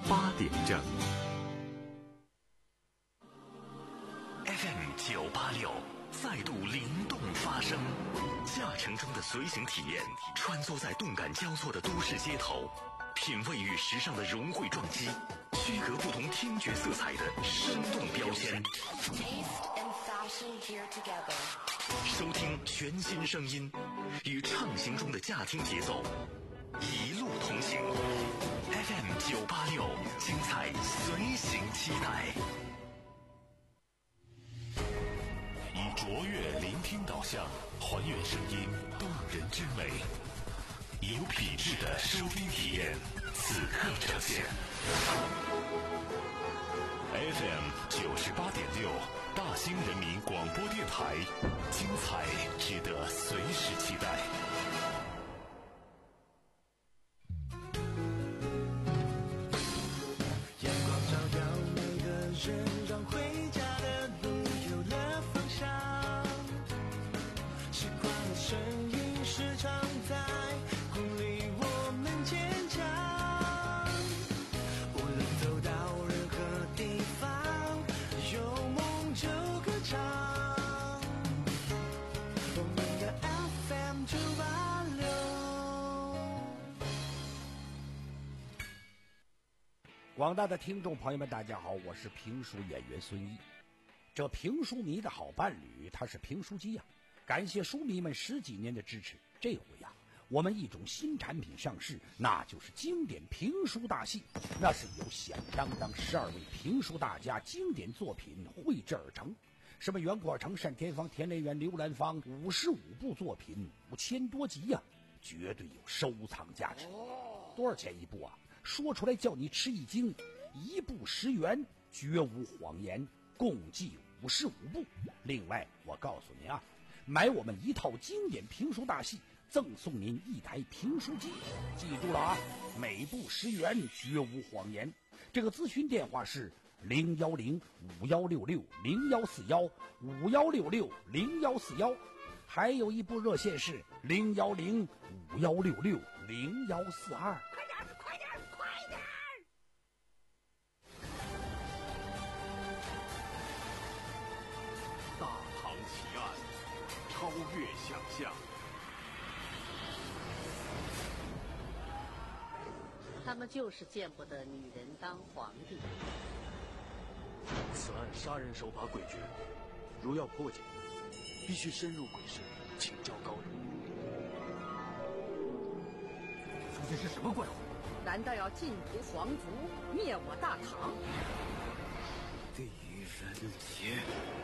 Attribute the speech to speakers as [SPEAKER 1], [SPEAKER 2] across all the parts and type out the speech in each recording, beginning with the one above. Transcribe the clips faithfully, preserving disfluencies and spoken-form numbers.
[SPEAKER 1] 八点整。F M 九八六再度灵动发声，驾乘中的随行体验，穿梭在动感交错的都市街头，品味与时尚的融汇撞击，区隔不同听觉色彩的生动标签。收听全新声音，与畅行中的驾听节奏，一路同行。F M 九八六，精彩随行期待。以卓越聆听导向，还原声音动人之美，有品质的收听体验，此刻呈现。F M 九十八点六，大兴人民广播电台，精彩值得随时期待。
[SPEAKER 2] 阳光照耀每个人，让回家的路有了方向。习惯的声音时常在鼓励我们坚强。无论走到任何地方，有梦就歌唱。我们的 F M 九八六。
[SPEAKER 3] 广大的听众朋友们，大家好，我是评书演员孙一。这评书迷的好伴侣，他是评书机呀、啊。感谢书迷们十几年的支持。这回呀、啊，我们一种新产品上市，那就是经典评书大戏。那是由响当当十二位评书大家经典作品绘制而成。什么袁阔成、单田芳、田连元、刘兰芳，五十五部作品，五千多集呀、啊，绝对有收藏价值。多少钱一部啊？说出来叫你吃一惊，一部十元，绝无谎言，共计五十五部。另外，我告诉您啊，买我们一套经典评书大戏，赠送您一台评书机。记住了啊，每部十元，绝无谎言。这个咨询电话是零幺零五幺六六零幺四幺五幺六六零幺四幺，还有一部热线是零幺零五幺六六零幺四二。
[SPEAKER 1] 奇案，超越想象。
[SPEAKER 4] 他们就是见不得女人当皇帝。
[SPEAKER 5] 此案杀人手法诡谲，如要破解，必须深入鬼市，请教高人。
[SPEAKER 6] 究竟是什么怪物？
[SPEAKER 4] 难道要尽屠皇族，灭我大唐？
[SPEAKER 6] 地狱人杰。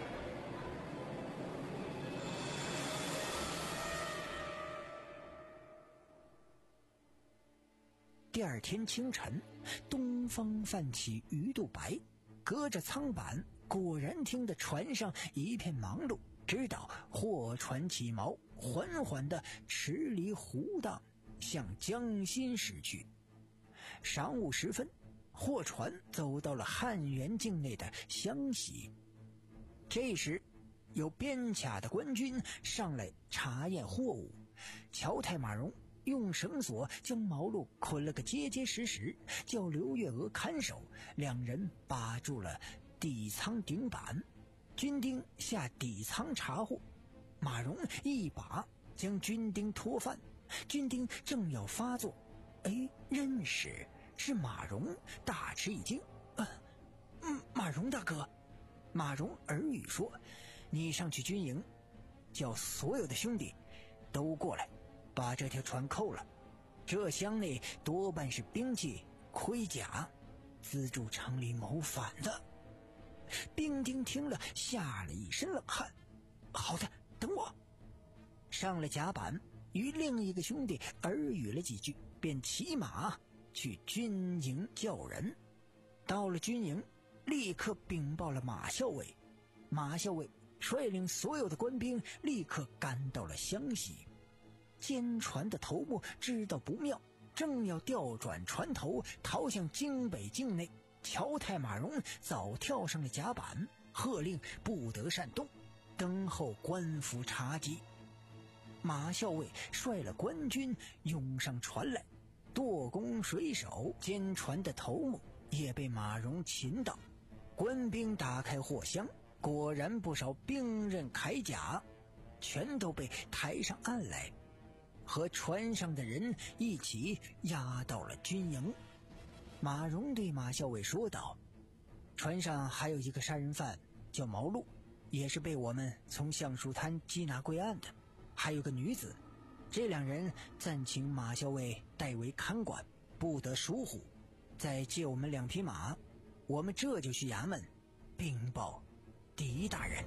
[SPEAKER 7] 第二天清晨，东方泛起鱼肚白，隔着舱板，果然听得船上一片忙碌，知道货船起锚，缓缓地驰离湖荡，向江心驶去。晌午时分，货船走到了汉源境内的湘西。这时，有边卡的官军上来查验货物，乔太马荣用绳索将毛路捆了个结结实实，叫刘月娥看守，两人把住了底舱顶板。军丁下底舱查获，马荣一把将军丁拖翻，军丁正要发作，哎，认识是马荣，大吃一惊。呃，嗯，马荣大哥。马荣耳语说：“你上去军营，叫所有的兄弟都过来，把这条船扣了。这箱内多半是兵器、盔甲，资助城里谋反的。”兵丁听了，吓了一身冷汗。好的，等我。上了甲板，与另一个兄弟耳语了几句，便骑马去军营叫人。到了军营，立刻禀报了马校尉。马校尉率领所有的官兵立刻赶到了湘西。监船的头目知道不妙，正要调转船头逃向京北境内，乔太马荣早跳上了甲板，喝令不得擅动，等候官府查缉。马校尉率了官军涌上船来，舵弓水手监船的头目也被马蓉擒到。官兵打开货箱，果然不少兵刃铠甲，全都被抬上岸来，和船上的人一起押到了军营。马蓉对马校尉说道：船上还有一个杀人犯叫毛路，也是被我们从橡树滩缉拿归案的，还有个女子，这两人暂请马校尉代为看管，不得疏忽，再借我们两匹马，我们这就去衙门禀报狄大人。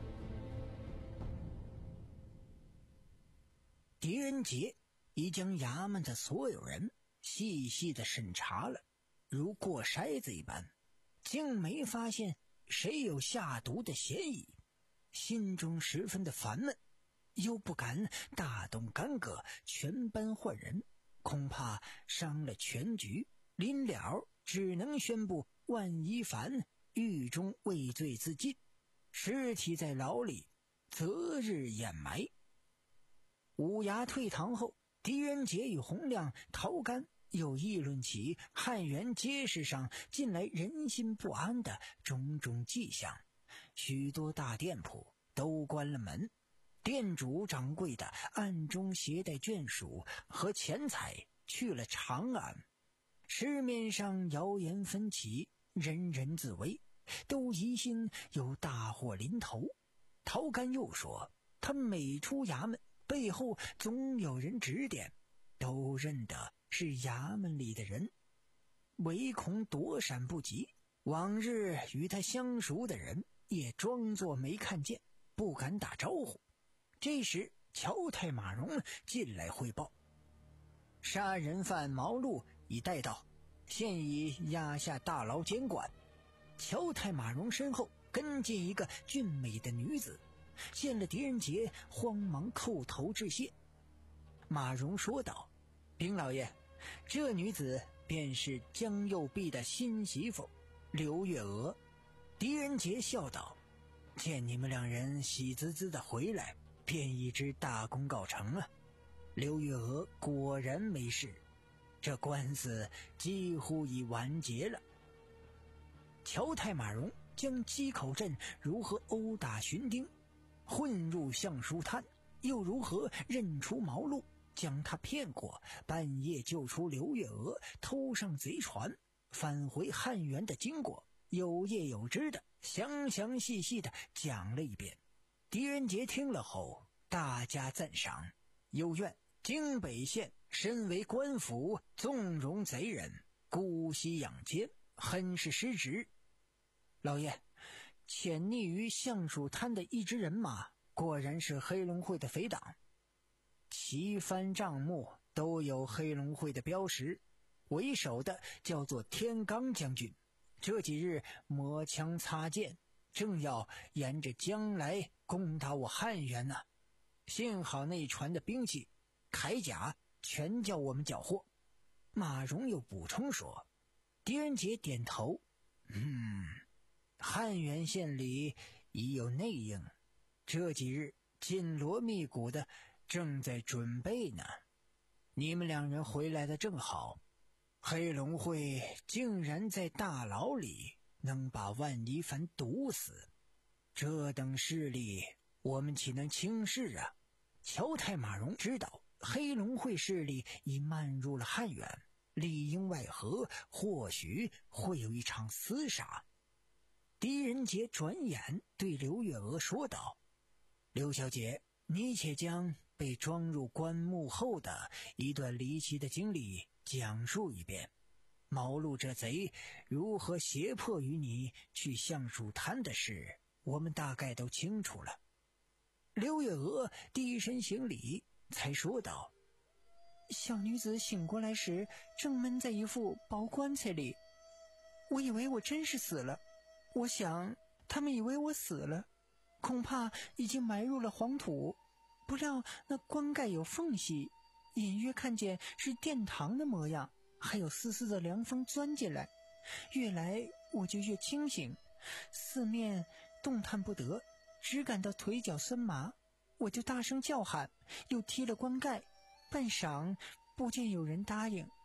[SPEAKER 7] 狄仁杰已将衙门的所有人细细的审查了，如过筛子一般，竟没发现谁有下毒的嫌疑，心中十分的烦闷，又不敢大动干戈全班换人，恐怕伤了全局，临了只能宣布万一凡狱中畏罪自尽，尸体在牢里择日掩埋。五衙退堂后，狄仁杰与洪亮、陶干又议论起汉源街市上近来人心不安的种种迹象，许多大店铺都关了门，店主掌柜的暗中携带眷属和钱财去了长安。市面上谣言纷起，人人自危，都疑心有大祸临头。陶干又说，他每出衙门，背后总有人指点，都认得是衙门里的人，唯恐躲闪不及，往日与他相熟的人也装作没看见，不敢打招呼。这时乔太马蓉进来汇报，杀人犯毛路已带到，现已押下大牢监管。乔太马蓉身后跟进一个俊美的女子，见了狄仁杰，慌忙叩头致谢。马蓉说道：禀老爷，这女子便是江右弼的新媳妇刘月娥。狄仁杰笑道：见你们两人喜滋滋的回来，便已知大功告成了。刘月娥果然没事，这官司几乎已完结了。乔太马蓉将鸡口镇如何殴打巡丁，混入橡树滩，又如何认出毛路，将他骗过，半夜救出刘月娥，偷上贼船，返回汉源的经过，有叶有枝的详详细细的讲了一遍。狄仁杰听了后大加赞赏，又怨京北县身为官府，纵容贼人，姑息养奸，很是失职。老爷，潜匿于橡树滩的一支人马，果然是黑龙会的匪党，旗幡帐幕都有黑龙会的标识，为首的叫做天罡将军，这几日磨枪擦剑，正要沿着江来攻打我汉源呢、啊。幸好那一船的兵器铠甲全叫我们缴获。马蓉又补充说。狄仁杰点头，嗯，汉源县里已有内应，这几日紧锣密鼓的正在准备呢。你们两人回来的正好，黑龙会竟然在大牢里能把万一凡毒死，这等势力我们岂能轻视啊？乔太马蓉知道黑龙会势力已漫入了汉源，里应外合，或许会有一场厮杀。狄仁杰转眼对刘月娥说道：刘小姐，你且将被装入棺木后的一段离奇的经历讲述一遍，毛路这贼如何胁迫于你去橡树滩的事，我们大概都清楚了。刘月娥低身行礼，才说道：小女子醒过来时正闷在一副薄棺材里，我以为我真是死了，我想他们以为我死了，恐怕已经埋入了黄土，不料那棺盖有缝隙，隐约看见是殿堂的模样，还有丝丝的凉风钻进来，越来我就越清醒，四面动弹不得，只感到腿脚酸麻，我就大声叫喊，又踢了棺盖，半晌不见有人答应，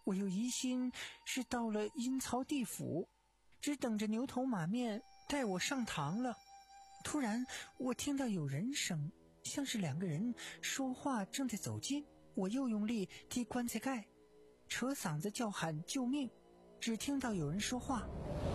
[SPEAKER 7] 我又疑心是到了阴曹地府，只等着牛头马面带我上堂了。突然我听到有人声，像是两个人说话正在走近，我又用力踢棺材盖，扯嗓子叫喊救命。只听到有人说话：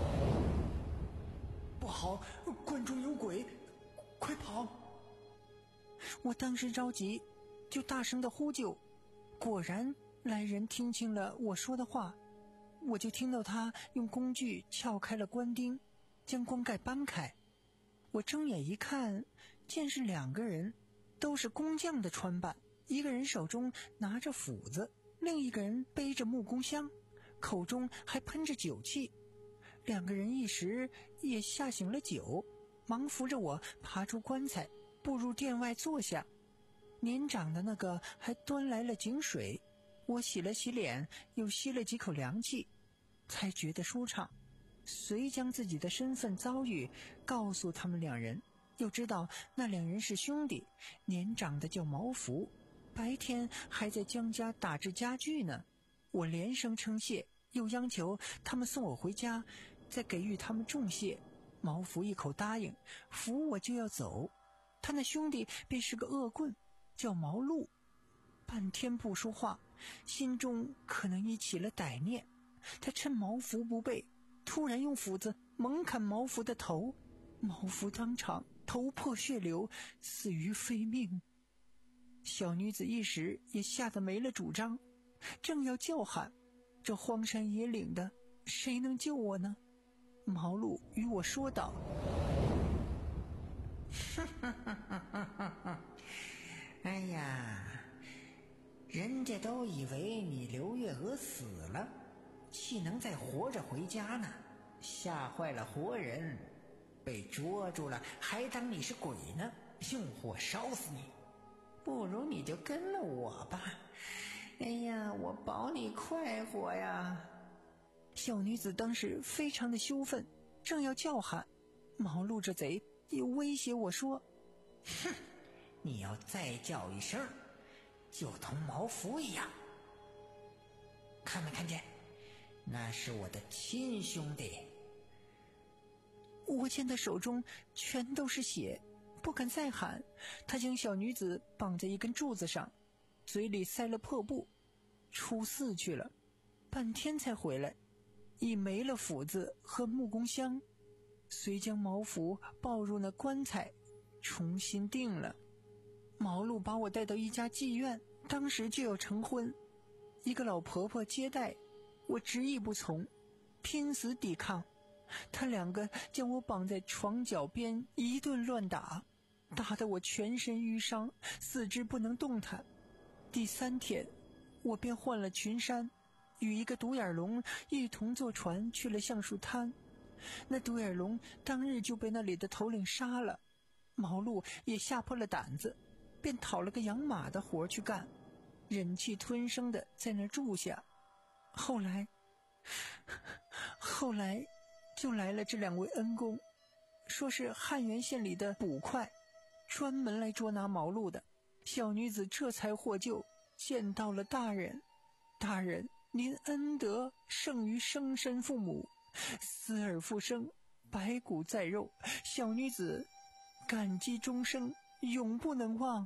[SPEAKER 6] 不好，棺中有鬼，快跑！
[SPEAKER 7] 我当时着急，就大声的呼救。果然来人听清了我说的话，我就听到他用工具撬开了棺钉，将棺盖搬开。我睁眼一看，见是两个人，都是工匠的穿扮，一个人手中拿着斧子，另一个人背着木工箱，口中还喷着酒气。两个人一时也吓醒了酒，忙扶着我爬出棺材，步入殿外坐下。年长的那个还端来了井水，我洗了洗脸，又吸了几口凉气，才觉得舒畅。遂将自己的身份遭遇告诉他们两人，又知道那两人是兄弟，年长的叫毛福，白天还在江家打制家具呢。我连声称谢，又央求他们送我回家，再给予他们重谢。毛福一口答应，扶我就要走。他那兄弟便是个恶棍，叫毛路，半天不说话，心中可能已起了歹念。他趁毛福不备，突然用斧子猛砍毛福的头，毛福当场头破血流，死于非命。小女子一时也吓得没了主张，正要叫喊，这荒山野岭的，谁能救我呢？毛路与我说道：
[SPEAKER 8] 哎呀，人家都以为你刘月娥死了，岂能再活着回家呢？吓坏了活人，被捉住了还当你是鬼呢，用火烧死你。不如你就跟了我吧，哎呀，我保你快活呀。
[SPEAKER 7] 小女子当时非常的羞愤，正要叫喊，毛路这贼又威胁我说：
[SPEAKER 8] 哼，你要再叫一声，就同毛福一样。看没看见？那是我的亲兄弟。
[SPEAKER 7] 我见他手中全都是血，不敢再喊。他将小女子绑在一根柱子上，嘴里塞了破布，出寺去了，半天才回来，已没了斧子和木工箱，遂将毛福抱入那棺材，重新定了。毛路把我带到一家妓院，当时就要成婚，一个老婆婆接待，我执意不从，拼死抵抗。他两个将我绑在床脚边一顿乱打，打得我全身淤伤，四肢不能动弹。第三天我便换了群山，与一个独眼龙一同坐船去了橡树滩。那独眼龙当日就被那里的头领杀了，毛路也吓破了胆子，便讨了个养马的活去干，忍气吞声的在那儿住下。后来后来就来了这两位恩公，说是汉源县里的捕快，专门来捉拿毛路的。小女子这才获救，见到了大人。大人，您恩德胜于生身父母，死而复生，白骨在肉，小女子感激终生，永不能忘。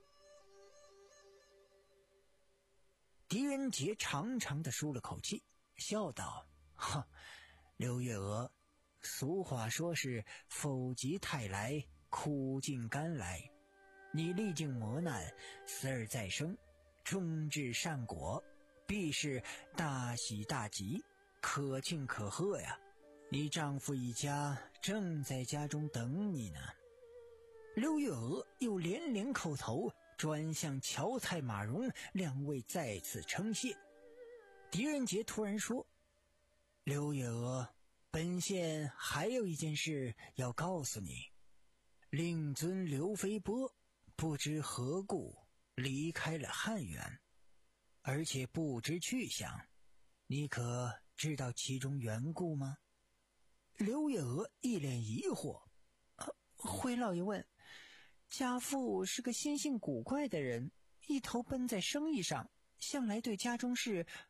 [SPEAKER 8] 狄仁杰长长的舒了口气，笑道：哈，刘月娥，俗话说是否极泰来，苦尽甘来。你历经磨难，死而再生，终至善果，必是大喜大吉，可庆可贺呀。你丈夫一家正在家中等你呢。刘月娥又连连叩头，转向乔菜马荣两位再次称谢。狄仁杰突然说：刘月娥，本县还有一件事要告诉你。令尊刘飞波不知何故离开了汉源，而且不知去向，你可知道其中缘故吗？刘月娥一脸疑惑。
[SPEAKER 7] 呃、回老爷问，家父是个心性古怪的人，一头奔在生意上，向来对家中事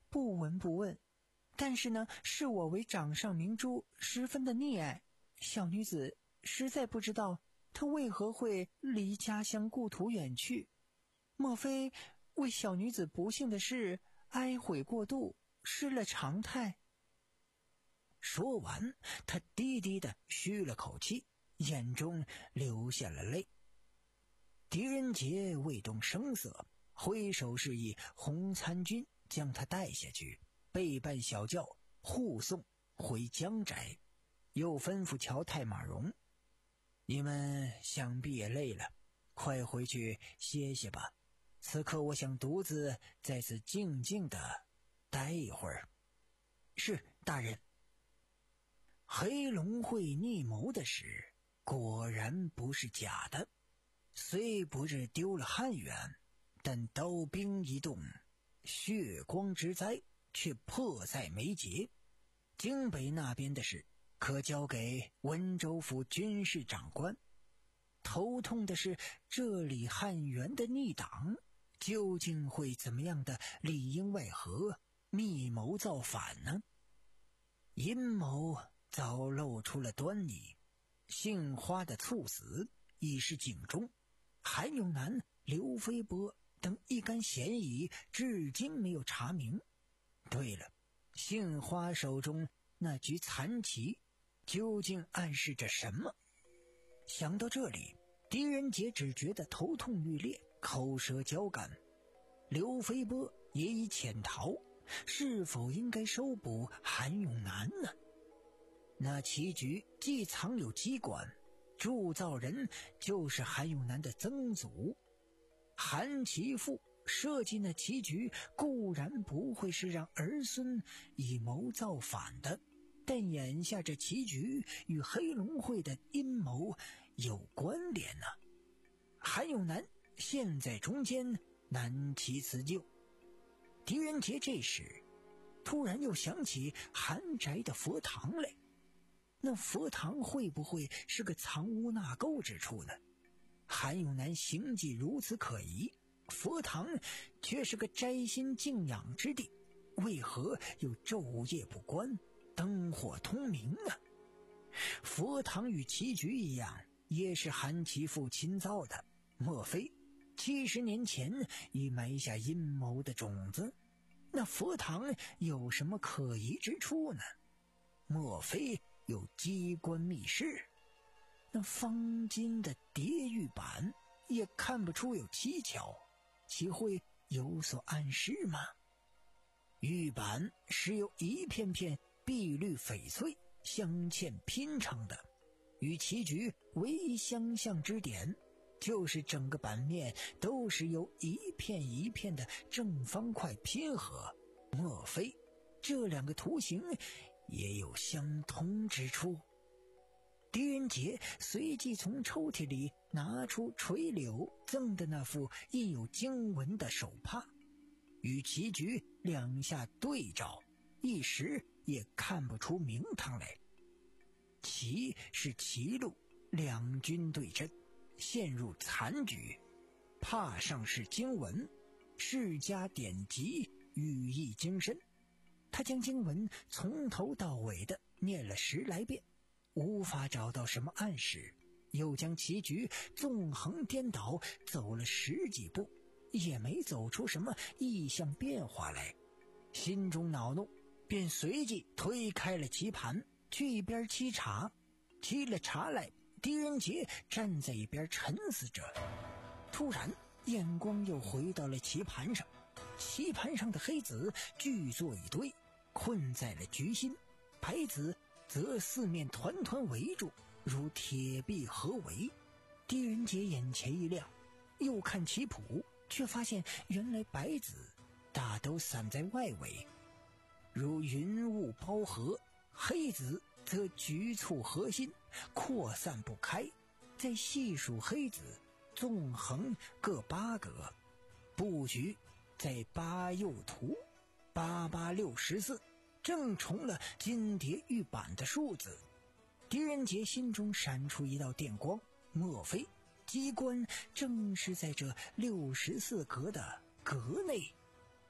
[SPEAKER 7] 不闻不问，但是呢，视我为掌上明珠，十分的溺爱。小女子实在不知道她为何会离家乡故土远去，莫非为小女子不幸的事哀悔过度，失了常态？
[SPEAKER 8] 说完，他低低的吁了口气，眼中流下了泪。狄仁杰未动声色，挥手示意洪参军将他带下去，备办小轿护送回江宅，又吩咐乔太马荣：你们想必也累了，快回去歇歇吧。此刻我想独自在此静静的待一会儿。
[SPEAKER 7] 是，大人。
[SPEAKER 8] 黑龙会逆谋的事果然不是假的，虽不是丢了汉元，但刀兵一动，血光之灾却迫在眉睫。京北那边的事可交给温州府军事长官，头痛的是这里汉元的逆党究竟会怎么样的里应外合，密谋造反呢？阴谋早露出了端倪，杏花的猝死已是警钟，韩永南、刘飞波等一干嫌疑至今没有查明。对了，杏花手中那局残棋究竟暗示着什么？想到这里，狄仁杰只觉得头痛欲裂，口舌焦干。刘飞波也已潜逃，是否应该收捕韩永南呢？那棋局既藏有机关，铸造人就是韩永南的曾祖。韩其父设计那棋局固然不会是让儿孙以谋造反的，但眼下这棋局与黑龙会的阴谋有关联呢、啊。韩永南陷在中间，难其辞救。狄仁杰这时突然又想起韩宅的佛堂来，那佛堂会不会是个藏污纳垢之处呢？韩永南行迹如此可疑，佛堂却是个斋心静养之地，为何又昼夜不关，灯火通明呢？佛堂与棋局一样，也是韩其父亲造的，莫非七十年前已埋下阴谋的种子？那佛堂有什么可疑之处呢？莫非有机关密室？那方巾的叠玉板也看不出有蹊跷，岂会有所暗示吗？玉板是由一片片碧绿翡翠镶嵌拼成的，与棋局唯一相像之点就是整个版面都是由一片一片的正方块拼合，莫非这两个图形也有相通之处？狄仁杰随即从抽屉里拿出垂柳赠的那副印有经文的手帕，与棋局两下对照，一时也看不出名堂来。棋是棋路，两军对阵，陷入残局，帕上是经文，世家典籍，寓意精深。他将经文从头到尾的念了十来遍，无法找到什么暗示，又将棋局纵横颠倒走了十几步，也没走出什么异象变化来。心中恼怒，便随即推开了棋盘，去一边沏茶。沏了茶来，狄仁杰站在一边沉思着，突然眼光又回到了棋盘上，棋盘上的黑子聚作一堆，困在了局心，白子则四面团团围住，如铁壁合围。狄仁杰眼前一亮，又看棋谱，却发现原来白子大都散在外围，如云雾包合，黑子则局促核心，扩散不开。再细数黑子，纵横各八格，布局在八右图，八八六十四，正重了金蝶玉板的数字。狄仁杰心中闪出一道电光，莫非机关正是在这六十四格的格内？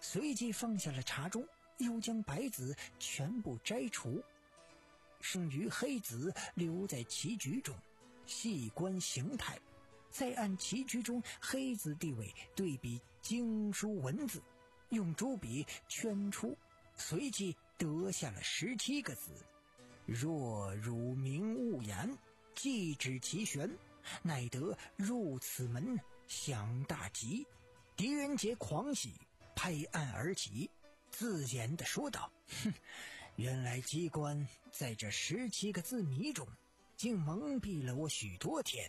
[SPEAKER 8] 随即放下了茶盅，又将白子全部摘除，剩余黑子留在棋局中，细观形态，再按棋局中黑子地位对比经书文字，用朱笔圈出，随即得下了十七个字：若汝明勿言，既指其玄，乃得入此门享大吉。狄仁杰狂喜，拍案而起，自言地说道：哼，原来机关在这十七个字谜中，竟蒙蔽了我许多天。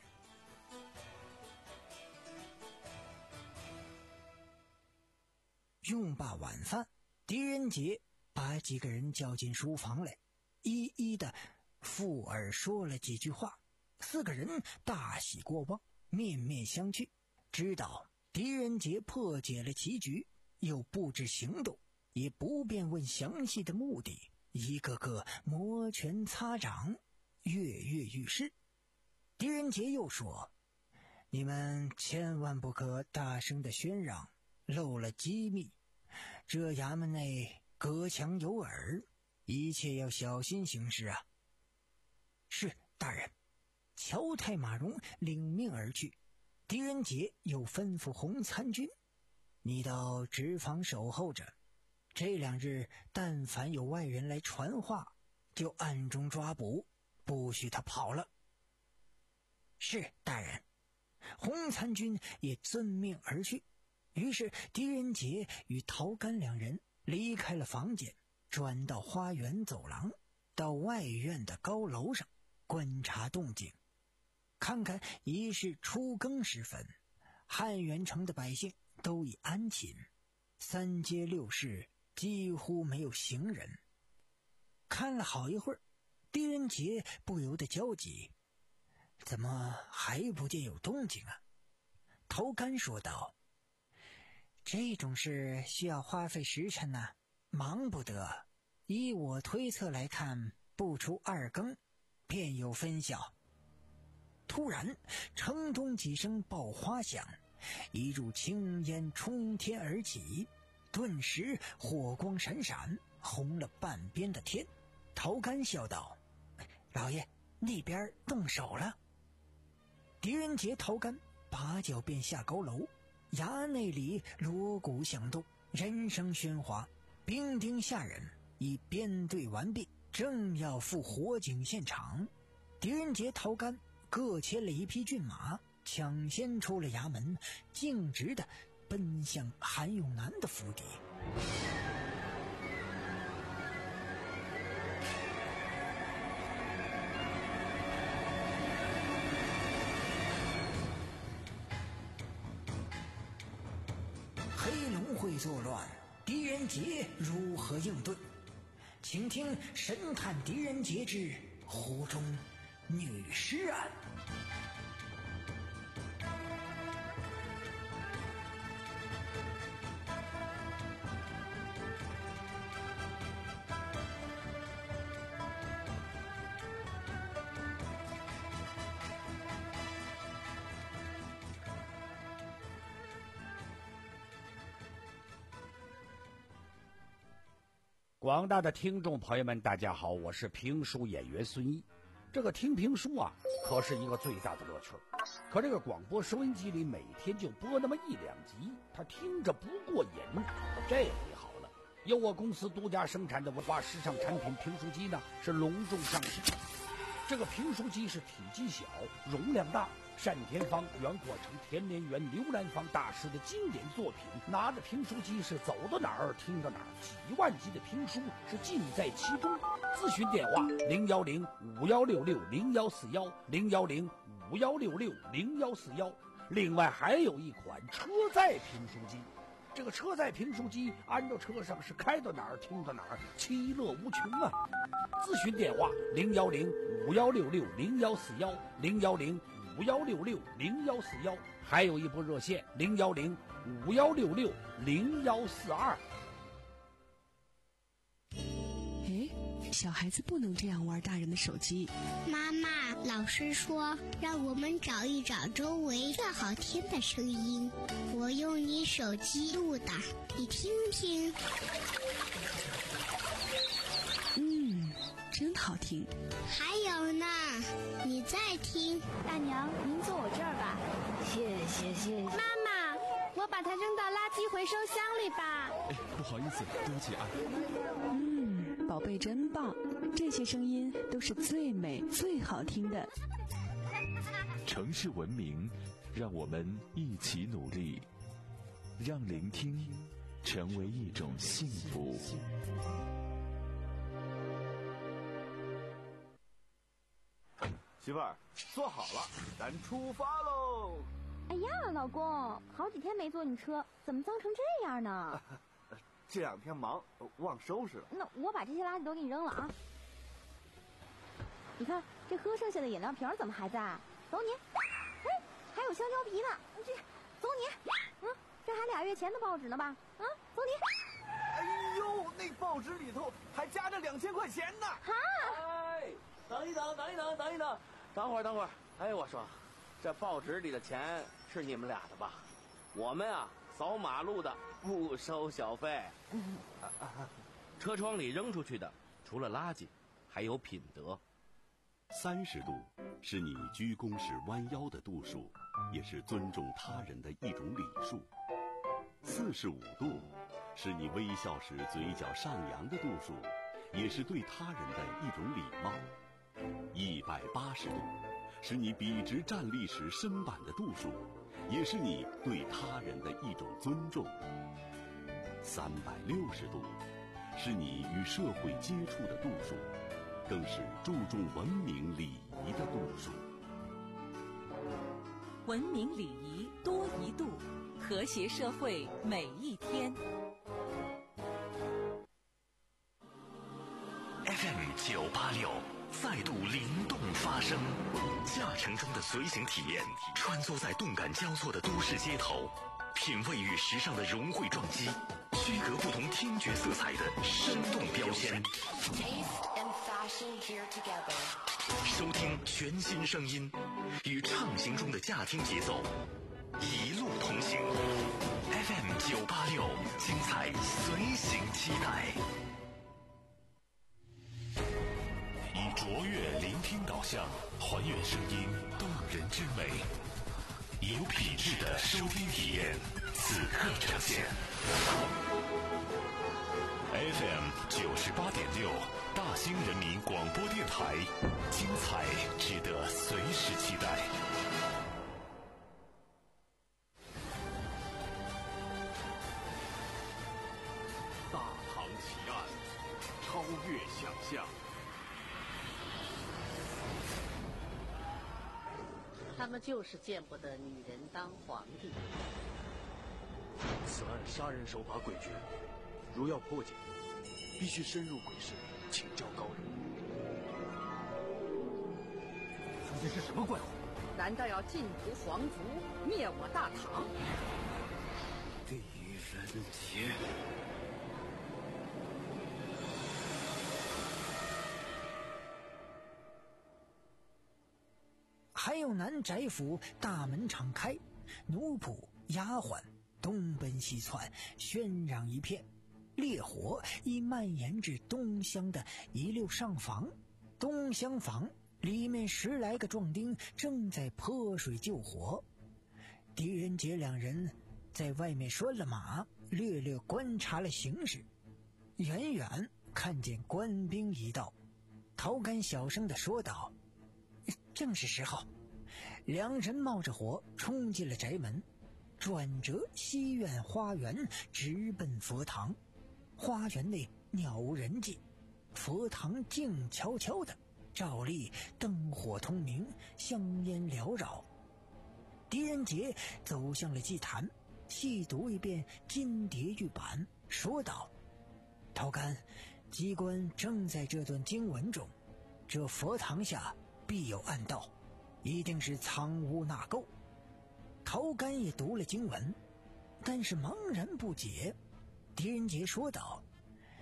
[SPEAKER 8] 用罢晚饭，狄仁杰把几个人叫进书房来，一一的附耳说了几句话。四个人大喜过望，面面相觑，知道狄仁杰破解了棋局，又布置行动，也不便问详细的目的，一个个摩拳擦掌，跃跃欲试。狄仁杰又说：你们千万不可大声的喧嚷，漏了机密，这衙门内隔墙有耳，一切要小心行事啊。是，大人。乔太马荣领命而去。狄仁杰又吩咐洪参军：你到直房守候着，这两日但凡有外人来传话，就暗中抓捕，不许他跑了。是，大人。洪参军也遵命而去。于是狄仁杰与陶干两人离开了房间，转到花园走廊，到外院的高楼上观察动静。看看已是初更时分，汉元城的百姓都已安寝，三街六市几乎没有行人。看了好一会儿，狄仁杰不由得焦急：怎么还不见有动静啊？陶干说道：这种事需要花费时辰呢、啊，忙不得。依我推测来看，不出二更便有分晓。突然城中几声爆花响，一柱青烟冲天而起，顿时火光闪闪，红了半边的天。陶干笑道：老爷，那边动手了。狄仁杰、陶干拔脚便下高楼，衙内里锣鼓响动，人声喧哗，兵丁下人已编队完毕，正要赴火警现场。狄仁杰、陶干各牵了一匹骏马，抢先出了衙门，径直的奔向韩永南的府邸。黑龙会作乱，狄仁杰如何应对？请听神探狄仁杰之湖中女尸案。
[SPEAKER 3] 广大的听众朋友们，大家好，我是评书演员孙一。这个听评书啊，可是一个最大的乐趣。可这个广播收音机里每天就播那么一两集，他听着不过瘾。这回好了，由我公司独家生产的文化时尚产品评书机呢，是隆重上市。这个评书机是体积小，容量大，单田芳、袁阔成、田连元、刘兰芳大师的经典作品，拿着评书机是走到哪儿听到哪儿，几万集的评书是尽在其中。咨询电话零幺零五幺六六零幺四幺零幺零五幺六六零幺四幺。另外还有一款车载评书机，这个车载评书机安到车上是开到哪儿听到哪儿，其乐无穷啊！咨询电话零幺零五幺六六零幺四幺零幺零五幺六六零幺四幺，还有一部热线零幺零五幺六六零幺四二。
[SPEAKER 9] 诶， 小孩子不能这样玩大人的手机。
[SPEAKER 10] 妈妈，老师说让我们找一找周围最好听的声音，我用你手机录的，你听听。
[SPEAKER 9] 嗯，真好听。
[SPEAKER 10] 还有呢，你再听。
[SPEAKER 11] 大娘，您坐我这儿吧。
[SPEAKER 12] 谢谢谢谢。
[SPEAKER 11] 妈妈，我把它扔到垃圾回收箱里吧。
[SPEAKER 5] 哎，不好意思，对不起啊。
[SPEAKER 9] 嗯，宝贝真棒，这些声音都是最美最好听的。
[SPEAKER 1] 城市文明，让我们一起努力，让聆听成为一种幸福。
[SPEAKER 13] 媳妇儿，坐好了，咱出发喽！
[SPEAKER 11] 哎呀，老公，好几天没坐你车，怎么脏成这样呢？
[SPEAKER 13] 这两天忙，忘收拾了。
[SPEAKER 11] 那我把这些垃圾都给你扔了啊！你看，这喝剩下的饮料瓶怎么还在？走你！哎，还有香蕉皮呢，这走你！嗯，这还俩月前的报纸呢吧？啊，走你！
[SPEAKER 13] 哎呦，那报纸里头还夹着两千块钱呢！
[SPEAKER 11] 哈！
[SPEAKER 14] 哎，等一等，等一等，等一等。等会儿，等会儿，哎，我说，这报纸里的钱是你们俩的吧？我们啊，扫马路的不收小费。
[SPEAKER 11] 嗯
[SPEAKER 14] 啊啊、车窗里扔出去的，除了垃圾，还有品德。
[SPEAKER 15] 三十度是你鞠躬时弯腰的度数，也是尊重他人的一种礼数。四十五度是你微笑时嘴角上扬的度数，也是对他人的一种礼貌。一百八十度是你笔直站立时身板的度数，也是你对他人的一种尊重。三百六十度是你与社会接触的度数，更是注重文明礼仪的度数。
[SPEAKER 16] 文明礼仪多一度，和谐社会每一天。
[SPEAKER 1] F M 九八六再度灵动发声，驾乘中的随行体验，穿梭在动感交错的都市街头，品味与时尚的融汇撞击，区隔不同听觉色彩的生动标签。收听全新声音，与畅行中的驾听节奏，一路同行。F M 九八六，精彩随行期待。以卓越聆听导向，还原声音动人之美，有品质的收听体验，此刻呈现。F M 九十八点六，大兴人民广播电台，精彩值得随时期待。
[SPEAKER 5] 大唐奇案，超越想象。
[SPEAKER 4] 他们就是见不得女人当皇帝。
[SPEAKER 5] 此案杀人手法诡谲，如要破解，必须深入鬼市，请教高人。
[SPEAKER 6] 这是什么怪物？
[SPEAKER 17] 难道要尽屠皇族，灭我大唐？
[SPEAKER 5] 狄仁杰。
[SPEAKER 7] 还有南宅府大门敞开，奴仆丫鬟东奔西窜，喧嚷一片。烈火已蔓延至东厢的一溜上房，东厢房里面十来个壮丁正在泼水救火。狄仁杰两人在外面拴了马，略略观察了形势，远远看见官兵一到，陶干小声地说道：“正是时候。”两人冒着火冲进了宅门，转折西院花园，直奔佛堂。花园内鸟无人迹，佛堂静悄悄的，照例灯火通明，香烟缭绕。狄仁杰走向了祭坛，细读一遍金蝶玉板，说道：“陶干，机关正在这段经文中，这佛堂下必有暗道，一定是藏污纳垢。”陶干也读了经文，但是茫然不解。狄仁杰说道：“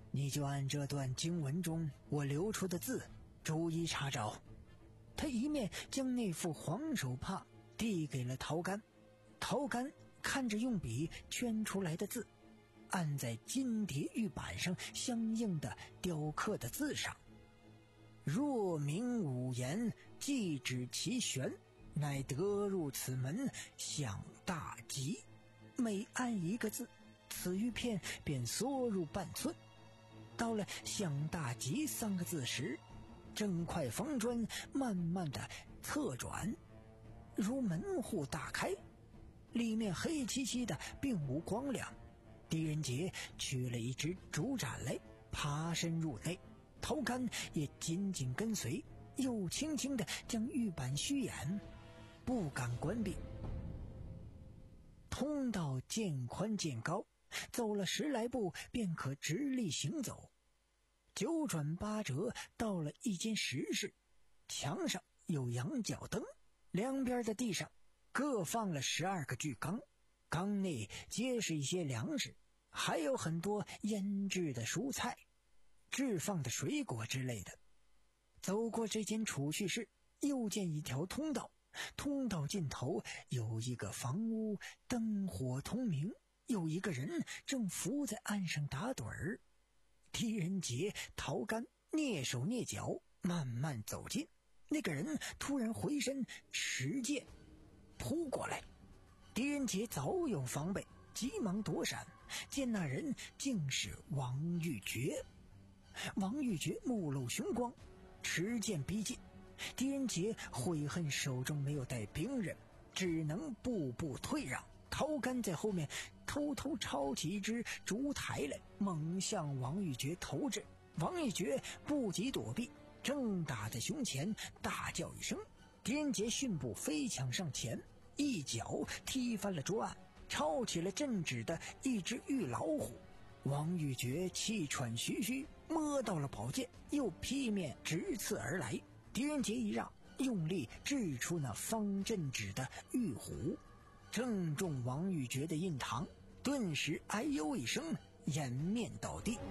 [SPEAKER 8] 你就按这段经文中我留出的字逐一查找。他一面将那副黄手帕递给了陶干，陶干看着用笔圈出来的字，按在金蝶玉板上相应的雕刻的字上。若名五言，既指其玄，乃得入此门，享大吉。每按一个字，此玉片便缩入半寸。到了享大吉三个字时，整块方砖慢慢的侧转，如门户大开，里面黑漆漆的，并无光亮。狄仁杰取了一支竹盏来，爬身入内，陶干也紧紧跟随，又轻轻地将玉板虚掩，不敢关闭。通道渐宽渐高，走了十来步便可直立行走。九转八折到了一间石室，墙上有羊角灯，两边的地上各放了十二个巨缸，缸内皆是一些粮食，还有很多腌制的蔬菜、置放的水果之类的。走过这间储蓄室，又见一条通道，通道尽头有一个房屋，灯火通明，有一个人正伏在岸上打盹儿。狄仁杰、陶干蹑手蹑脚慢慢走近，那个人突然回身持剑扑过来。狄仁杰早有防备，急忙躲闪，见那人竟是王玉珏。王玉珏目露凶光，持剑逼近。狄仁杰悔恨手中没有带兵刃，只能步步退让。陶干在后面偷偷抄起一只烛台来，猛向王玉珏投掷。王玉珏不及躲避，正打在胸前，大叫一声。狄仁杰迅步飞抢上前，一脚踢翻了桌案，抄起了镇纸的一只玉老虎。王玉珏气喘吁吁，摸到了宝剑，又劈面直刺而来。狄仁杰一让，用力掷出那方镇纸的玉虎，正中王玉珏的印堂，顿时哎呦一声，掩面倒地。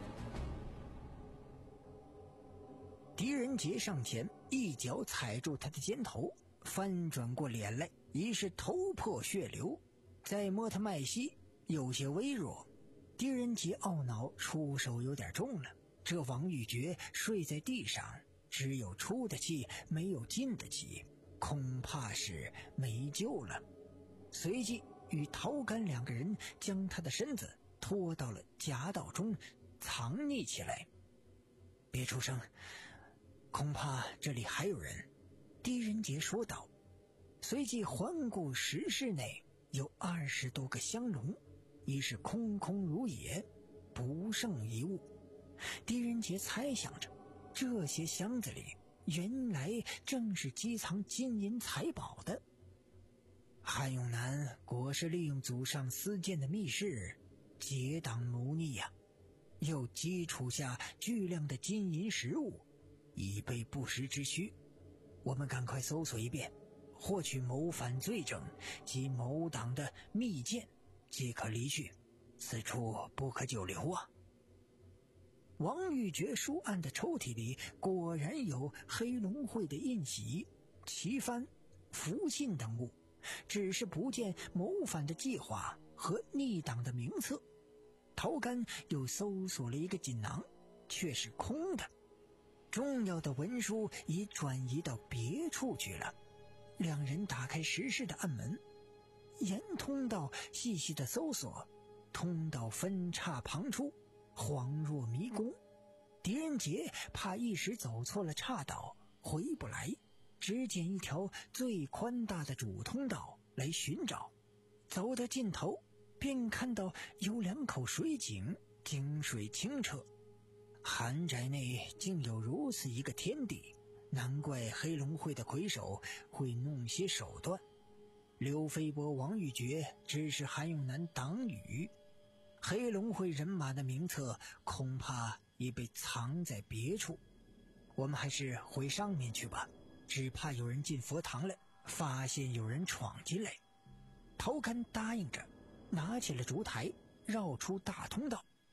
[SPEAKER 8] 狄仁杰上前一脚踩住他的肩头，翻转过脸来，已是头破血流。再摸他脉息，有些微弱。狄仁杰懊恼出手有点重了，这王玉珏睡在地上，只有出的气，没有进的气，恐怕是没救了。随即与陶干两个人将他的身子拖到了夹道中，藏匿起来。别出声，恐怕这里还有人，狄仁杰说道。随即环顾石室内，有二十多个香笼，已是空空如也，不剩一物。狄仁杰猜想着，这些箱子里原来正是积藏金银财宝的。韩永南果是利用祖上私建的密室结党谋逆呀、啊，又基础下巨量的金银实物，以备不时之需。我们赶快搜索一遍，获取谋反罪证及谋党的密件，即可离去，此处不可久留啊。王玉珏书案的抽屉里果然有黑龙会的印玺、旗幡、符信等物，只是不见谋反的计划和逆党的名册。陶干又搜索了一个锦囊，却是空的，重要的文书已转移到别处去了。两人打开石室的暗门，沿通道细细的搜索，通道分岔旁出，恍若迷宫。狄仁杰怕一时走错了岔道回不来，只捡一条最宽大的主通道来寻找。走到尽头，便看到有两口水井，井水清澈。韩宅内竟有如此一个天地，难怪黑龙会的魁首会弄些手段。刘飞波、王玉珏只是韩永南党羽，黑龙会人马的名册恐怕已被藏在别处。我们还是回上面去吧，只怕有人进佛堂了，发现有人闯进来。陶干答应着，拿起了烛台，绕出大通道。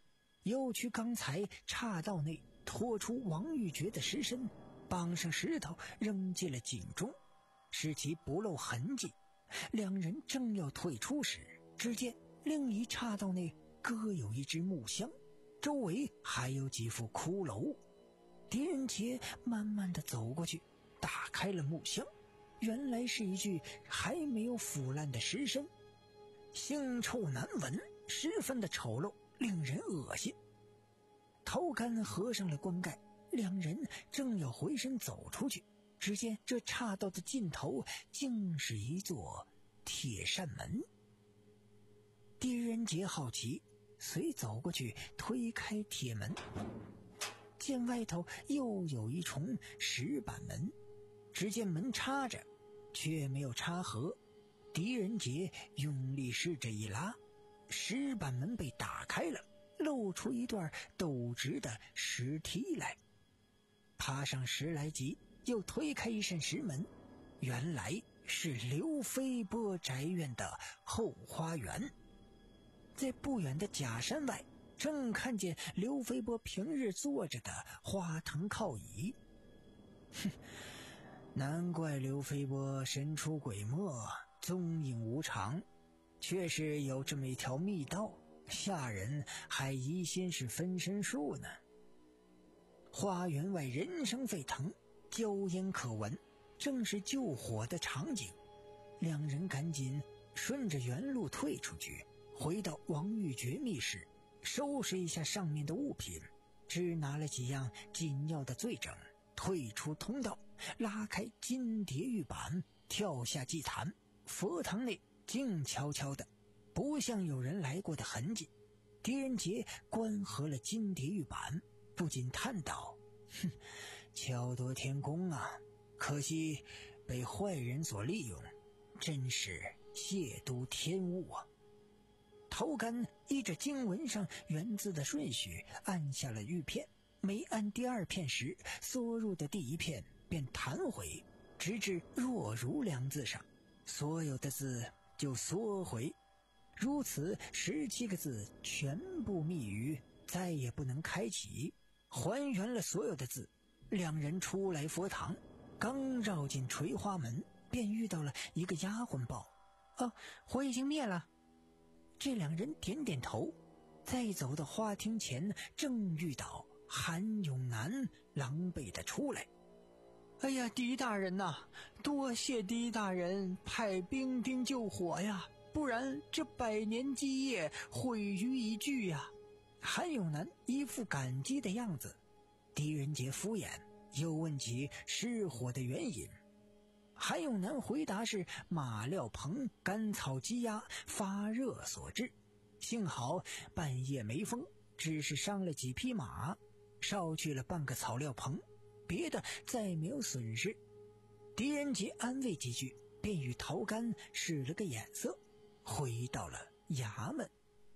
[SPEAKER 8] 又去刚才岔道内拖出王玉珏的尸身，绑上石头扔进了井中，使其不露痕迹。两人正要退出时，只见另一岔道内各有一只木箱，周围还有几副骷髅。狄仁杰慢慢地走过去，打开了木箱，原来是一具还没有腐烂的尸身，腥臭难闻，十分的丑陋，令人恶心。头干合上了棺盖，两人正要回身走出去，只见这岔道的尽头竟是一座铁扇门。狄仁杰好奇，遂走过去推开铁门，见外头又有一重石板门，只见门插着，却没有插合。狄仁杰用力试着一拉，石板门被打开了，露出一段陡直的石梯来。爬上十来级，又推开一扇石门，原来是刘飞波宅院的后花园。在不远的假山外，正看见刘飞波平日坐着的花藤靠椅。哼，难怪刘飞波神出鬼没，踪影无常，确实有这么一条密道，下人还疑心是分身术呢。花园外人声沸腾，硝烟可闻，正是救火的场景。两人赶紧顺着原路退出去，回到王玉珏密室，收拾一下上面的物品，只拿了几样紧要的罪证，退出通道，拉开金蝶玉板，跳下祭坛。佛堂内静悄悄的，不像有人来过的痕迹。狄仁杰关合了金蝶玉板，不禁叹道：哼，巧夺天工啊，可惜被坏人所利用，真是亵渎天物啊。头干依着经文上原字的顺序按下了玉片，每按第二片时，缩入的第一片便弹回，直至若如两字上，所有的字就缩回。如此十七个字全部密语，再也不能开启。还原了所有的字，两人出来佛堂，刚绕进垂花门，便遇到了一个丫鬟报：哦，火已经灭了。这两人点点头，再走到花厅前，正遇到韩永南狼狈地出来。哎呀，狄大人呐、啊，多谢狄大人派兵丁救火呀，不然这百年基业毁于一炬呀。韩永南一副感激的样子，狄仁杰敷衍，又问起失火的原因。韩永南回答是马料棚干草积压发热所致，幸好半夜没风，只是伤了几匹马，烧去了半个草料棚，别的再没有损失。狄仁杰安慰几句，便与陶干使了个眼色，回到了衙门。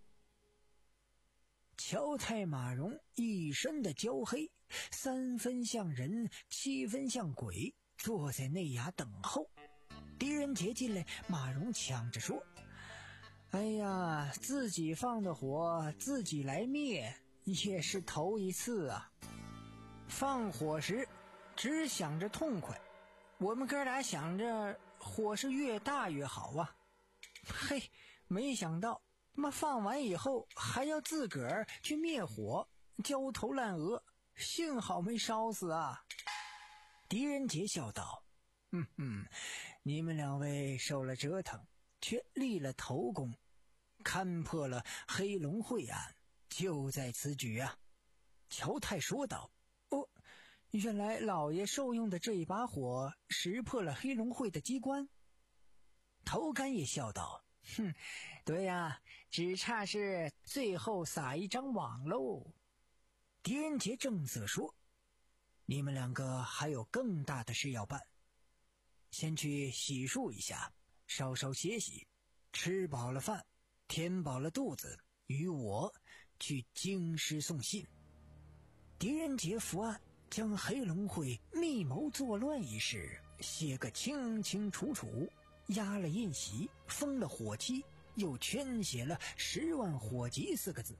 [SPEAKER 8] 乔太马荣一身的焦黑，三分像人，七分像鬼，坐在内衙等候。狄仁杰进来，马荣抢着说：哎呀，自己放的火自己来灭，也是头一次啊。放火时只想着痛快，我们哥俩想着火是越大越好啊。嘿，没想到妈放完以后还要自个儿去灭火，焦头烂额，幸好没烧死啊。狄仁杰笑道：嗯嗯，你们两位受了折腾，却立了头功，勘破了黑龙会案，就在此举啊。乔太说道：哦，原来老爷受用的这一把火识破了黑龙会的机关。头干也笑道：哼，对呀，只差是最后撒一张网喽。狄仁杰正色说：你们两个还有更大的事要办，先去洗漱一下，稍稍歇息，吃饱了饭，填饱了肚子，与我去京师送信。狄仁杰伏案，将黑龙会密谋作乱一事写个清清楚楚，压了印玺，封了火漆，又圈写了十万火急四个字，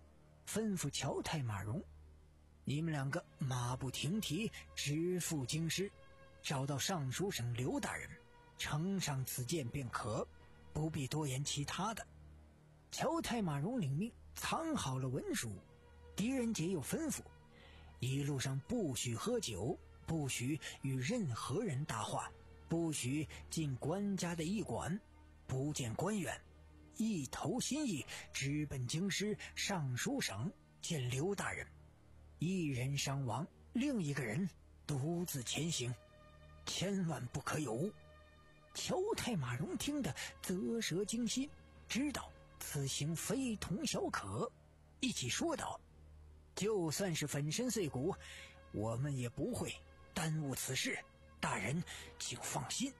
[SPEAKER 8] 吩咐乔太马荣，你们两个马不停蹄直赴京师，找到尚书省刘大人，呈上此件便可，不必多言其他的。乔太马荣领命，藏好了文书。狄仁杰又吩咐，一路上不许喝酒，不许与任何人搭话，不许进官家的驿馆，不见官员，一头心意直奔京师尚书省见刘大人。一人伤亡，另一个人独自前行，千万不可有误。乔太马荣听得啧舌惊心，知道此行非同小可，一起说道：就算是粉身碎骨，我们也不会耽误此事，大人请放心。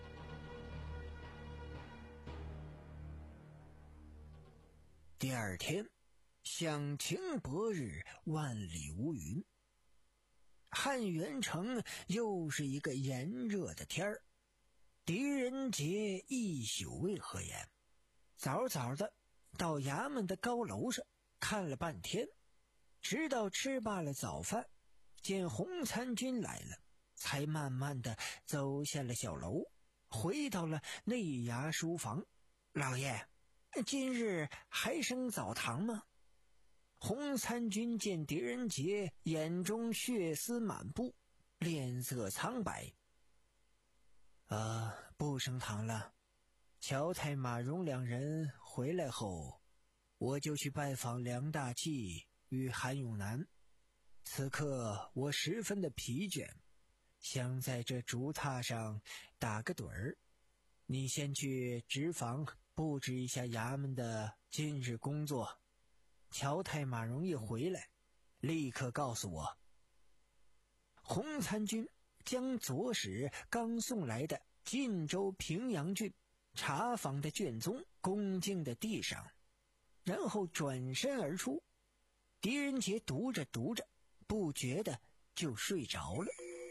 [SPEAKER 8] 第二天，响晴博日，万里无云。汉元城又是一个炎热的天儿。狄仁杰一宿未合眼，早早的到衙门的高楼上看了半天，直到吃罢了早饭，见洪参军来了，才慢慢的走下了小楼，回到了内衙书房。老爷，今日还升澡堂吗？洪参军见狄仁杰眼中血丝满布，脸色苍白。啊，不升堂了。乔太马荣两人回来后，我就去拜访梁大器与韩永南。此刻我十分的疲倦，想在这竹榻上打个盹儿。你先去直房布置一下衙门的今日工作。乔太马荣一回来，立刻告诉我。洪参军将左使刚送来的晋州平阳郡查访的卷宗恭敬地递上，然后转身而出。狄仁杰读着读着，不觉得就睡着了。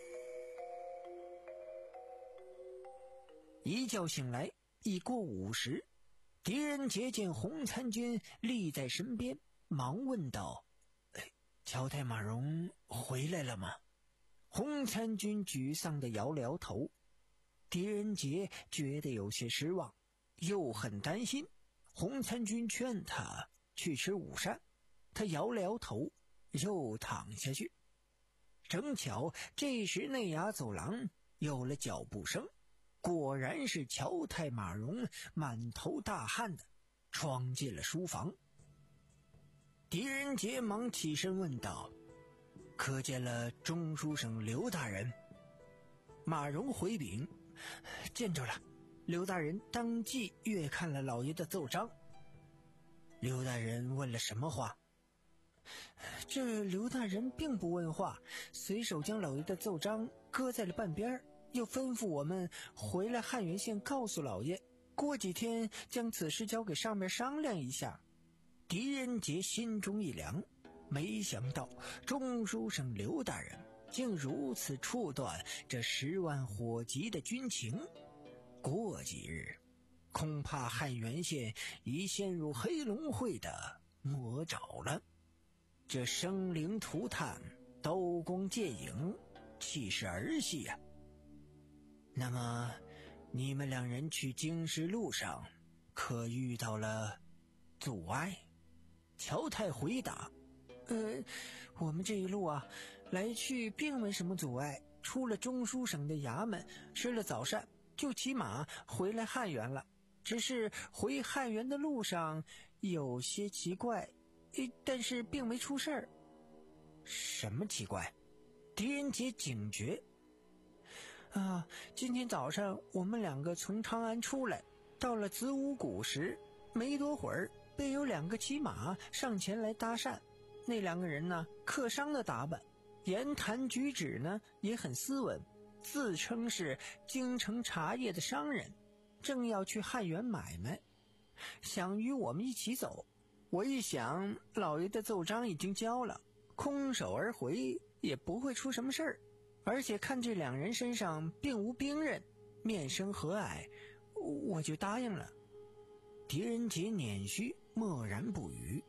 [SPEAKER 8] 一觉醒来，已过午时。狄仁杰见洪参军立在身边，忙问道：乔太马荣回来了吗？洪参军沮丧地摇了摇头。狄仁杰觉得有些失望，又很担心。洪参军劝他去吃午膳，他摇了摇头，又躺下去。正巧这时内衙走廊有了脚步声，果然是乔太马荣满头大汗的闯进了书房。狄仁杰忙起身问道：可见了中书省刘大人？马荣回禀：见着了，刘大人当即阅看了老爷的奏章。刘大人问了什么话？这刘大人并不问话，随手将老爷的奏章搁在了半边，又吩咐我们回来汉源县告诉老爷，过几天将此事交给上面商量一下。狄仁杰心中一凉，没想到中书省刘大人竟如此触断这十万火急的军情。过几日，恐怕汉源县已陷入黑龙会的魔爪了。这生灵涂炭，刀光剑影，岂是儿戏呀、啊？那么你们两人去京师路上可遇到了阻碍？乔太回答：呃，我们这一路啊，来去并没什么阻碍，出了中书省的衙门，吃了早膳，就骑马回来汉源了。只是回汉源的路上有些奇怪，但是并没出事儿。什么奇怪？狄仁杰警觉。啊，今天早上我们两个从长安出来，到了子午谷时，没多会儿便有两个骑马上前来搭讪。那两个人呢，客商的打扮，言谈举止呢也很斯文，自称是京城茶叶的商人，正要去汉源买卖，想与我们一起走。我一想，老爷的奏章已经交了，空手而回也不会出什么事儿，而且看这两人身上并无兵刃，面生和蔼，我就答应了。狄仁杰捻须默然不语。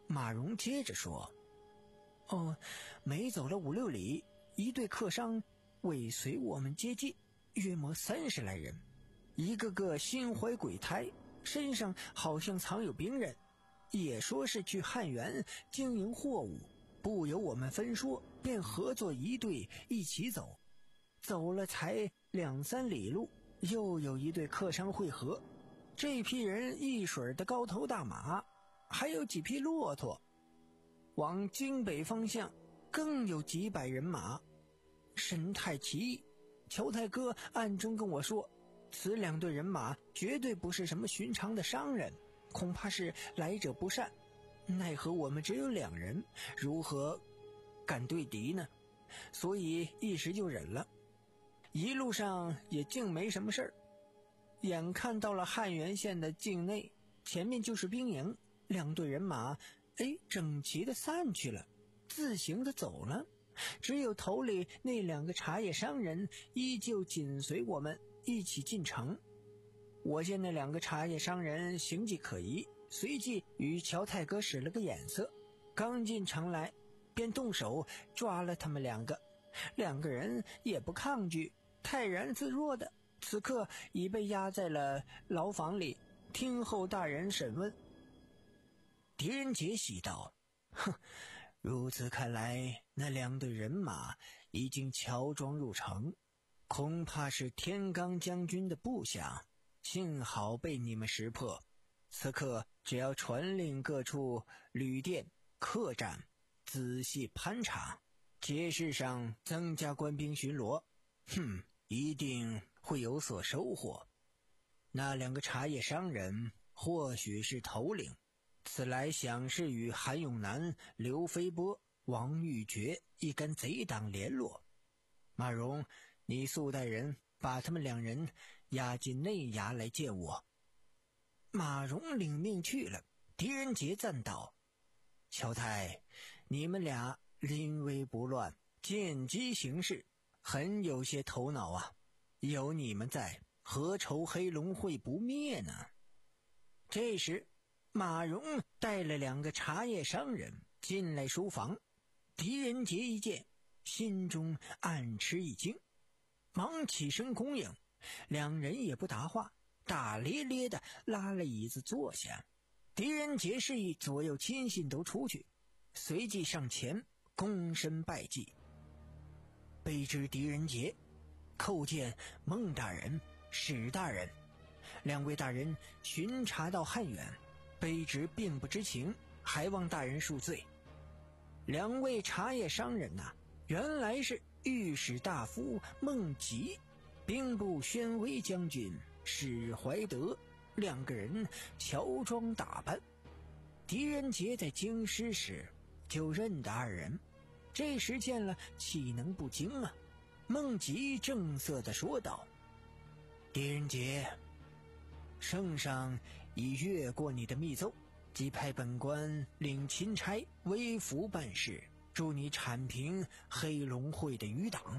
[SPEAKER 8] 马荣接着说：“哦，每走了五六里，一队客商尾随我们接近，约莫三十来人，一个个心怀鬼胎，身上好像藏有兵刃，也说是去汉源经营货物，不由我们分说，便合作一队一起走。走了才两三里路，又有一队客商会合，这批人一水的高头大马，还有几匹骆驼。往京北方向更有几百人马，神态奇异。乔太哥暗中跟我说，此两队人马绝对不是什么寻常的商人，恐怕是来者不善。奈何我们只有两人，如何敢对敌呢？所以一时就忍了。一路上也竟没什么事儿。眼看到了汉源县的境内，前面就是兵营，两队人马哎，整齐的散去了，自行的走了。只有头里那两个茶叶商人依旧紧随我们一起进城。我见那两个茶叶商人形迹可疑，随即与乔太哥使了个眼色，刚进城来便动手抓了他们两个。两个人也不抗拒，泰然自若的，此刻已被押在了牢房里，听候大人审问。狄仁杰喜道：“哼，如此看来，那两队人马已经乔装入城，恐怕是天罡将军的部下，幸好被你们识破。此刻只要传令各处旅店、客栈，仔细盘查，街市上增加官兵巡逻，哼，一定会有所收获。那两个茶叶商人或许是头领，此来想是与韩永南、刘飞波、王玉珏一干贼党联络。马荣，你速带人把他们两人押进内衙来见我。”马荣领命去了。狄仁杰赞道：“乔太，你们俩临危不乱，见机行事，很有些头脑啊！有你们在，何愁黑龙会不灭呢？”这时马荣带了两个茶叶商人进来书房，狄仁杰一见，心中暗吃一惊，忙起身恭迎。两人也不答话，大咧咧的拉了椅子坐下。狄仁杰示意左右亲信都出去，随即上前躬身拜祭。卑职狄仁杰叩见孟大人、史大人。两位大人巡查到汉源，卑职并不知情，还望大人恕罪。两位茶叶商人呐、啊，原来是御史大夫孟吉、兵部宣威将军史怀德，两个人乔装打扮。狄仁杰在京师时就认得二人，这时见了岂能不惊啊？孟吉正色地说道：“狄仁杰，圣上已阅过你的密奏，即派本官领钦差微服办事，助你铲平黑龙会的余党。”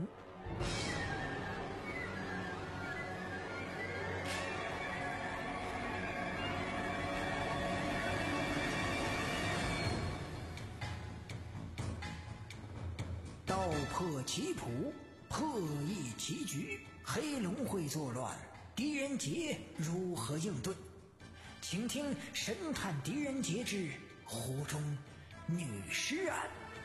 [SPEAKER 8] 道破棋谱，破译棋局，黑龙会作乱，狄仁杰如何应对？请听神探狄仁杰之湖中女尸案。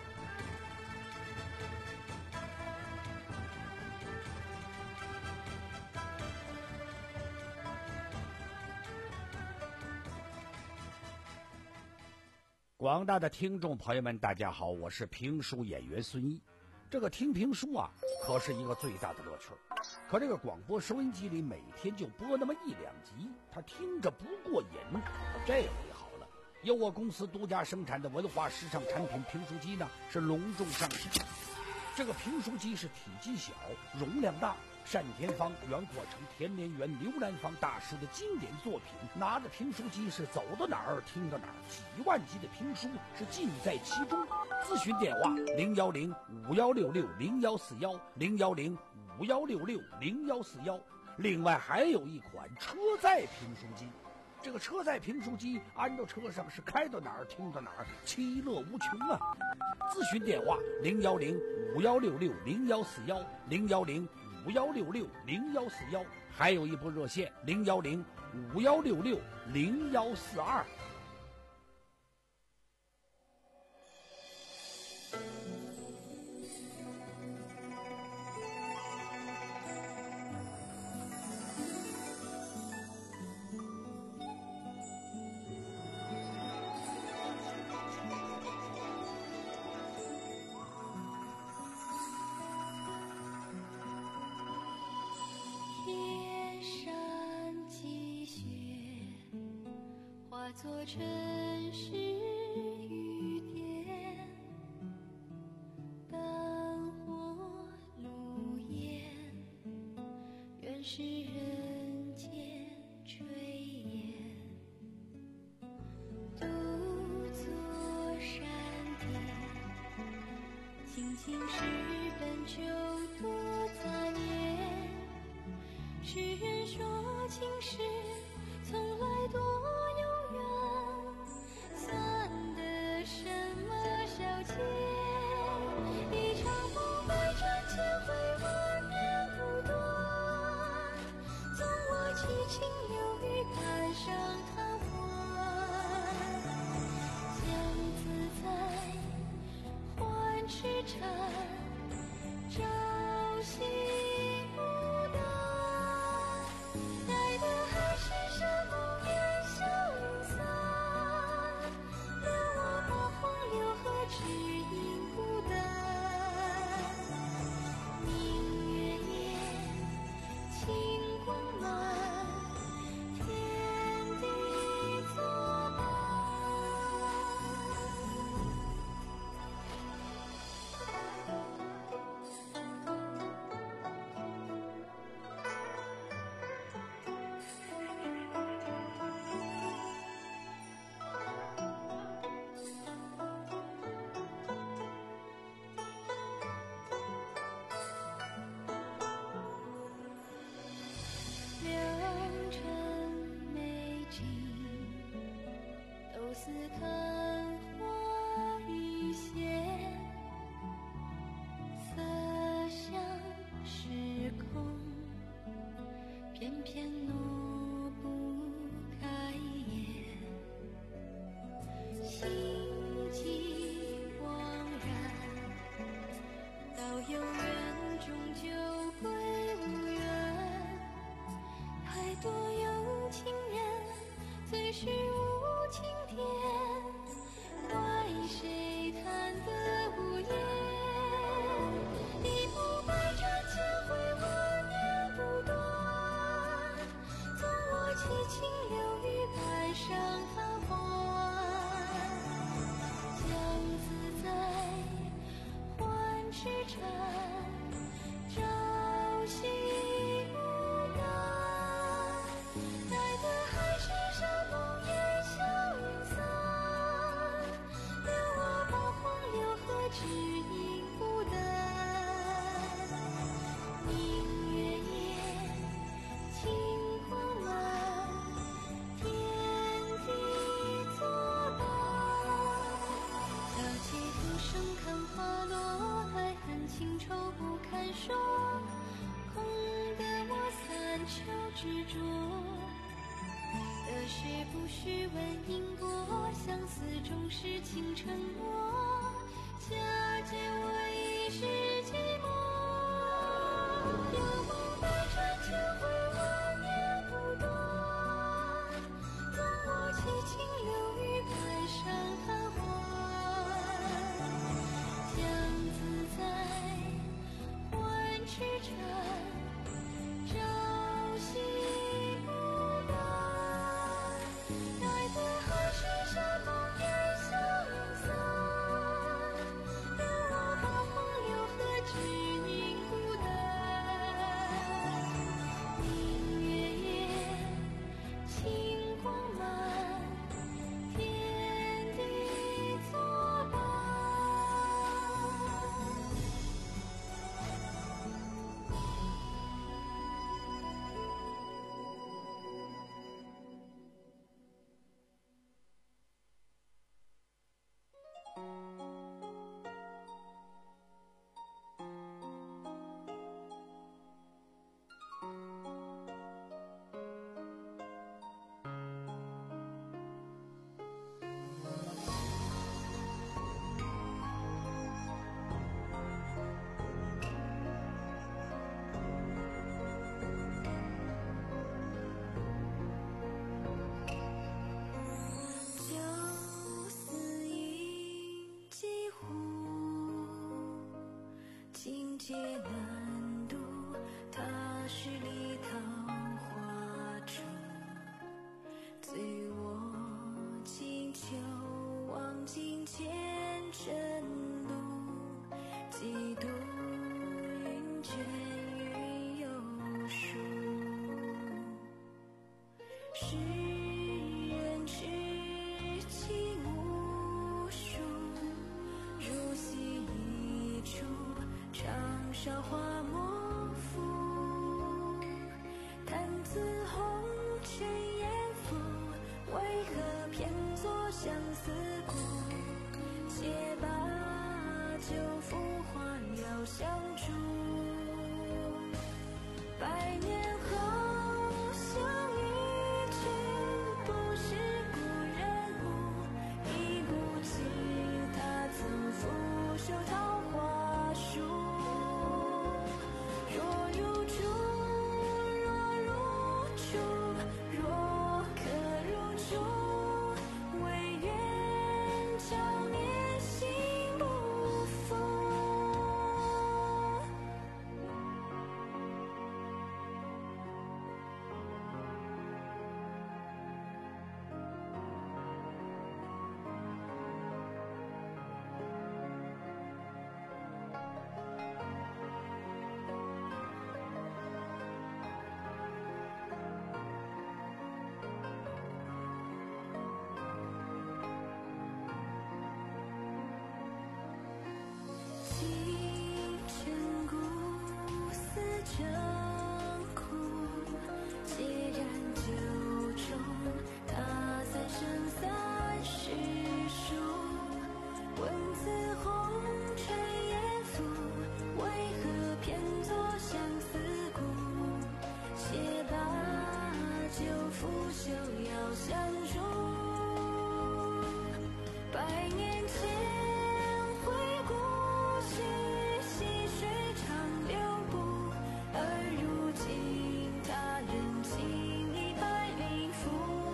[SPEAKER 3] 广大的听众朋友们，大家好，我是评书演员孙一。这个听评书啊，可是一个最大的乐趣。可这个广播收音机里每天就播那么一两集，他听着不过瘾。这回好了，由我公司独家生产的文化时尚产品评书机呢，是隆重上市。这个评书机是体积小、容量大，单田芳、袁阔成、田连元、刘兰芳大师的经典作品，拿着评书机是走到哪儿听到哪儿，几万集的评书是尽在其中。咨询电话零幺零五幺六六零幺四幺零幺零五幺六六零幺四幺。另外还有一款车载评书机， 这个车载评书机安到车上是开到哪儿听到哪儿，其乐无穷啊！咨询电话零幺零五幺六六零幺四幺零幺零五幺六六零幺四幺，还有一部热线零幺零五幺六六零幺四二。
[SPEAKER 12] 做城市雨点，灯火路烟，原是人间炊烟。独坐山巅，青青石板就多杂念。世人说情事从来多似看花雨闲，色香时空，偏偏挪不开眼。心悸惘然，到有缘终究归无缘。太多有情人，最是无情天，怪谁谈得无言？一幕百转千回，万年不断。纵我凄清流于盘上繁华，将自在换痴缠，朝夕无感。待得海誓山盟烟消云散，留我把荒流和只因孤单。明月夜，晴空满，天地作伴。小街独盛看花落，爱恨情仇不堪说，空得我三秋执着。得失不须问因果，相思终是情承诺，假借我一时寂寞。有梦百转千回，万年不断。纵我凄清流于盘上繁华，将自在换痴缠，朝夕无感。待得海誓山盟烟消云散，留我把荒流和只因孤单。 境界难渡，它是里桃花出，醉我清秋望尽前尘路，几度云卷云有数，世人痴情无数，如戏一出，长韶华莫负，但自红尘艳福，为何偏作相思苦？且把酒浮华了相助，百年后相遇却不是故人物，已不记他曾俯首桃花树。若如初，若如初，若可如初，唯愿常念心不负。清晨古寺正苦，孑然酒中，他三生三世书。问此红尘艳福，为何偏作相思苦？且把酒拂袖遥相助，百年前回顾去，细水长流不，而如今他人情已百灵符。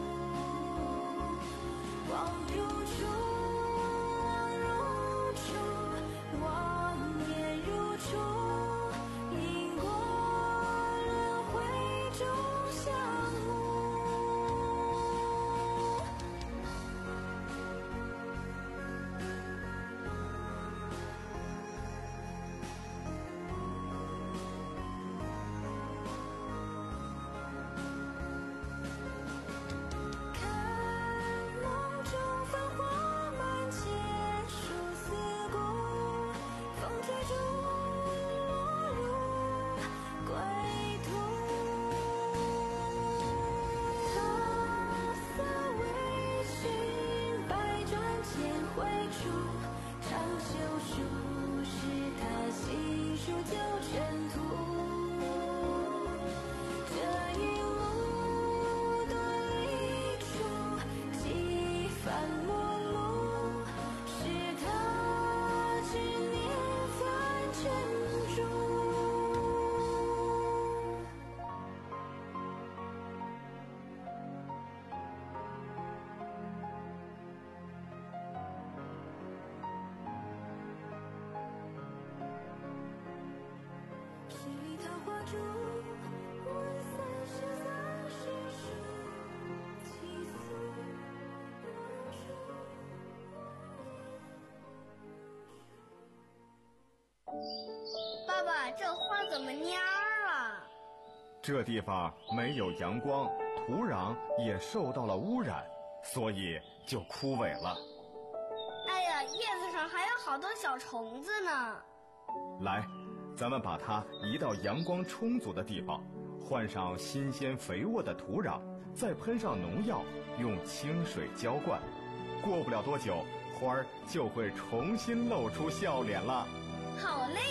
[SPEAKER 12] 望如初，望如初，望念如初，因果轮回中相误。梦中繁华满街，殊思故，风吹竹落入归途。桃色微醺，百转千回处，长袖书是他细数旧尘土。这一路多离处，几番陌路，是他执念凡尘中。十里桃花竹，问三生三世书，几诉若如
[SPEAKER 10] 爸爸，这花怎么蔫了？
[SPEAKER 18] 这地方没有阳光，土壤也受到了污染，所以就枯萎了。
[SPEAKER 10] 哎呀，叶子上还有好多小虫子呢。
[SPEAKER 18] 来，咱们把它移到阳光充足的地方，换上新鲜肥沃的土壤，再喷上农药，用清水浇灌。过不了多久，花儿就会重新露出笑脸了。
[SPEAKER 10] 好嘞，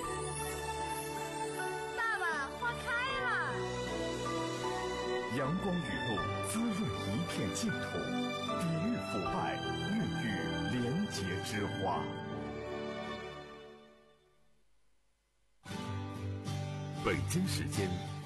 [SPEAKER 10] 爸爸，花开了。
[SPEAKER 15] 阳光雨露滋润一片净土，抵御腐败，孕育廉洁之花。北京时间